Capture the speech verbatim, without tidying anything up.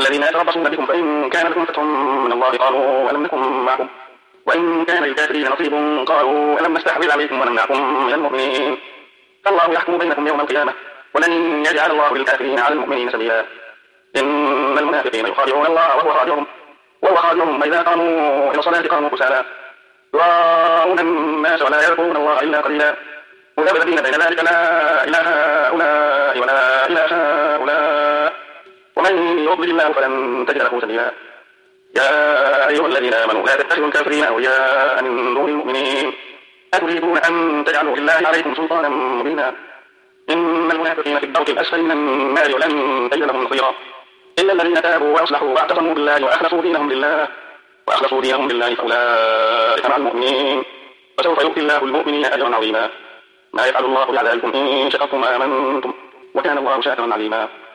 والذين يتربصون بكم فإن كان لكم فتح من الله قالوا ألم نكن معكم وإن كان للكافرين نصيب قالوا ألم نستحوذ عليكم ونمنعكم من المؤمنين فالله يحكم بينكم يوم القيامة ولن يجعل الله للكافرين على المؤمنين سبيلا إن المنافقين يخادعون الله وهو خادعهم وهو خادعهم إذا قاموا إلى الصلاة قاموا كسالى يراءون الناس ولا يذكرون الله إلا قليلا مذبذبين بين ذلك لا إله هؤلاء ولا إله هؤلاء ومن يضلل الله فلن تجد له سبيلا يا أيها الذين آمنوا لا تتخذوا الكافرين أولياء من دون المؤمنين أتريدون أن تجعلوا لله عليكم سلطانا مبينا إن المنافقين في الدرك الأسفل من النار ولن تجد لهم نصيرا إلا الذين تابوا وأصلحوا واعتصموا بالله وأخلصوا دينهم لله وأخلصوا دينهم لله فأولئك مع المؤمنين وسوف يؤتي الله المؤمنين أجرا عظيما ما يفعل الله بعذابكم إن شكرتم وآمنتم وكان الله شاكرا عليما.